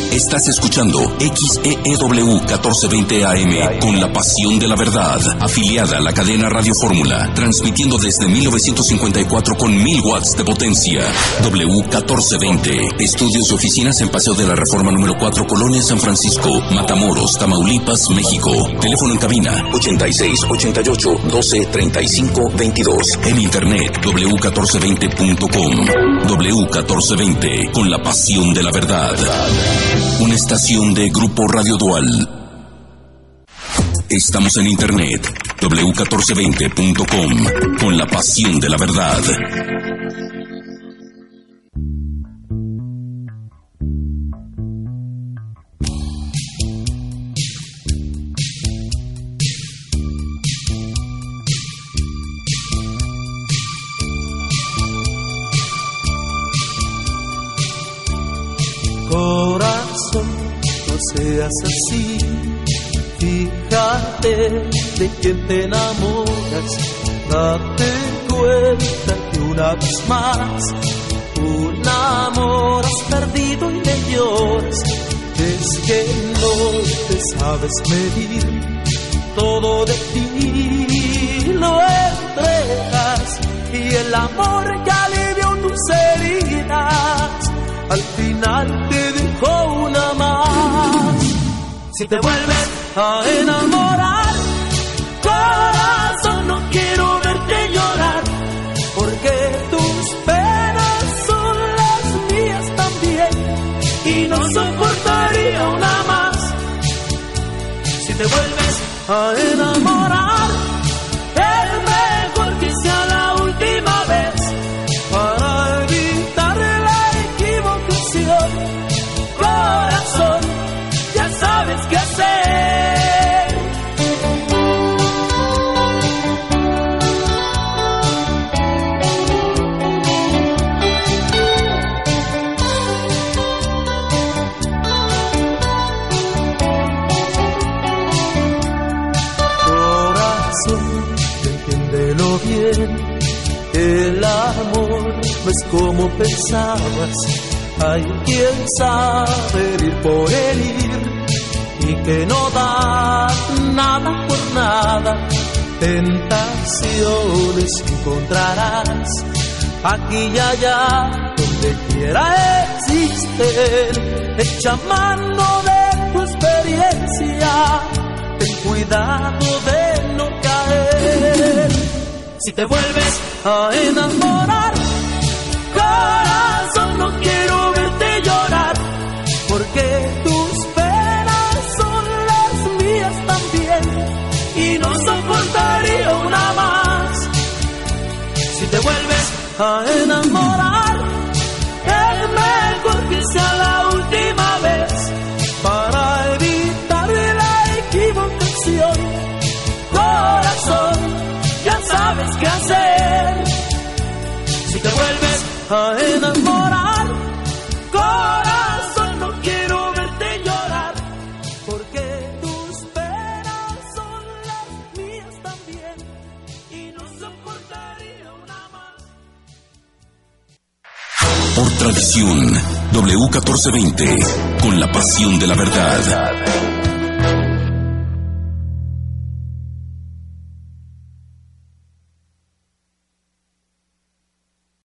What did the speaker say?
Estás escuchando XEEW 1420 AM con la pasión de la verdad, afiliada a la cadena Radio Fórmula, transmitiendo desde 1954 con 1000 watts de potencia. W1420, estudios y oficinas en Paseo de la Reforma número 4, Colonia San Francisco, Matamoros, Tamaulipas, México. Teléfono en cabina 86 88 12 35 22. En internet w1420.com. W1420, con la pasión de la verdad. Una estación de Grupo Radio Dual. Estamos en internet w1420.com, con la pasión de la verdad. Corazón, no seas así. Fíjate de quién te enamoras. Date cuenta que una vez más un amor has perdido y le lloras. Es que no te sabes medir, todo de ti lo entregas y el amor que alivió tus heridas al final te dejó una más. Si te vuelves a enamorar, corazón, no quiero verte llorar, porque tus penas son las mías también y no soportaría una más. Si te vuelves a enamorar, es mejor que sea la última vez para evitar la equivocación. Corazón, ya sabes qué hacer. Corazón, entiéndelo bien, el amor no es como pensabas. Hay quien sabe herir por herir y que no da nada por nada. Tentaciones encontrarás aquí y allá, donde quiera existen. Echa mano de tu experiencia, ten cuidado de no caer. Si te vuelves a enamorar, corazón, no quiero verte llorar, porque tus penas son las mías también y no soportaría una más. Si te vuelves a enamorar, es mejor que sea la última vez para evitar la equivocación. Corazón, ya sabes qué hacer. Si te vuelves a enamorar, corazón, no quiero verte llorar, porque tus penas son las mías también y no soportaría una más. Por tradición, W1420, con la pasión de la verdad.